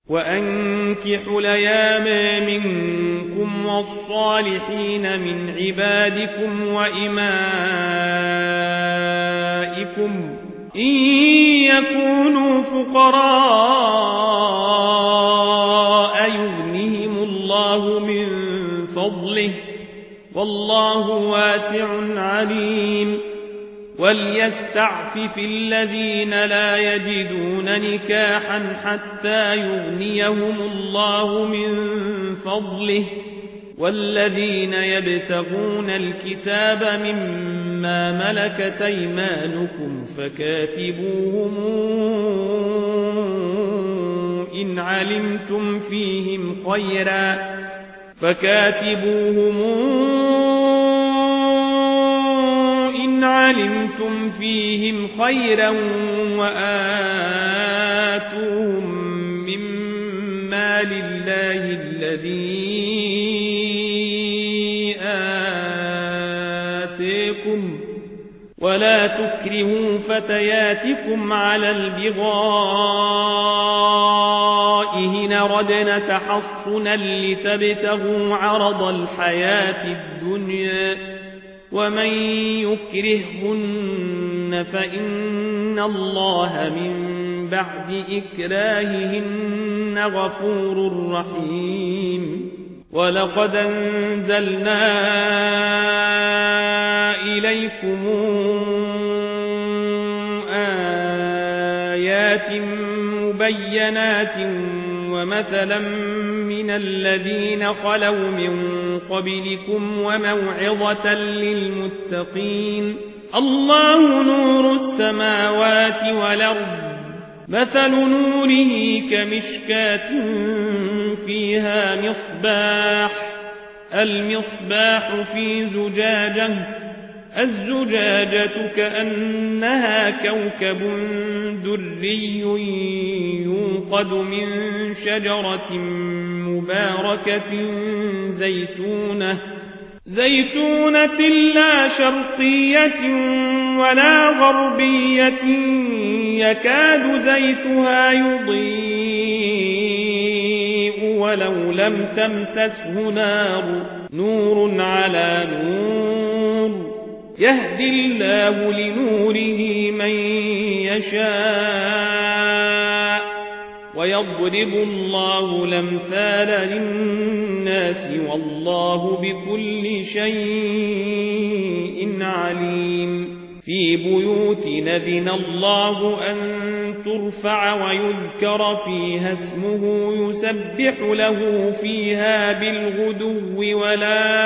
وأنكحوا الأيام منكم والصالحين من عبادكم وإمائكم إن يكونوا فقراء يغنهم الله من فضله والله واسع عليم وليستعفف الذين لا يجدون نكاحا حتى يغنيهم الله من فضله والذين يبتغون الكتاب مما ملكت أيمانكم فكاتبوهم إن علمتم فيهم خيرا وآتوهم مما لله الذي آتيكم ولا تكرهوا فتياتكم على البغاء إن أردنا تحصنا لتبتغوا عرض الحياة الدنيا ومن يكرههن فإن الله من بعد إكراههن غفور رحيم ولقد أنزلنا إليكم آيات مبينات ومثلا من الذين خلوا من قبلكم وموعظة للمتقين الله نور السماوات والأرض مثل نوره كمشكاة فيها المصباح في زجاجة الزجاجة كأنها كوكب دري يوقد من شجرة مباركة زيتونة لا شرقية ولا غربية يكاد زيتها يضيء ولو لم تمسسه نور على نور يهدي الله لنوره من يشاء ويضرب الله الأمثال للناس والله بكل شيء عليم في بيوت نذن الله أن ترفع ويذكر فيها اسمه يسبح له فيها بالغدو ولا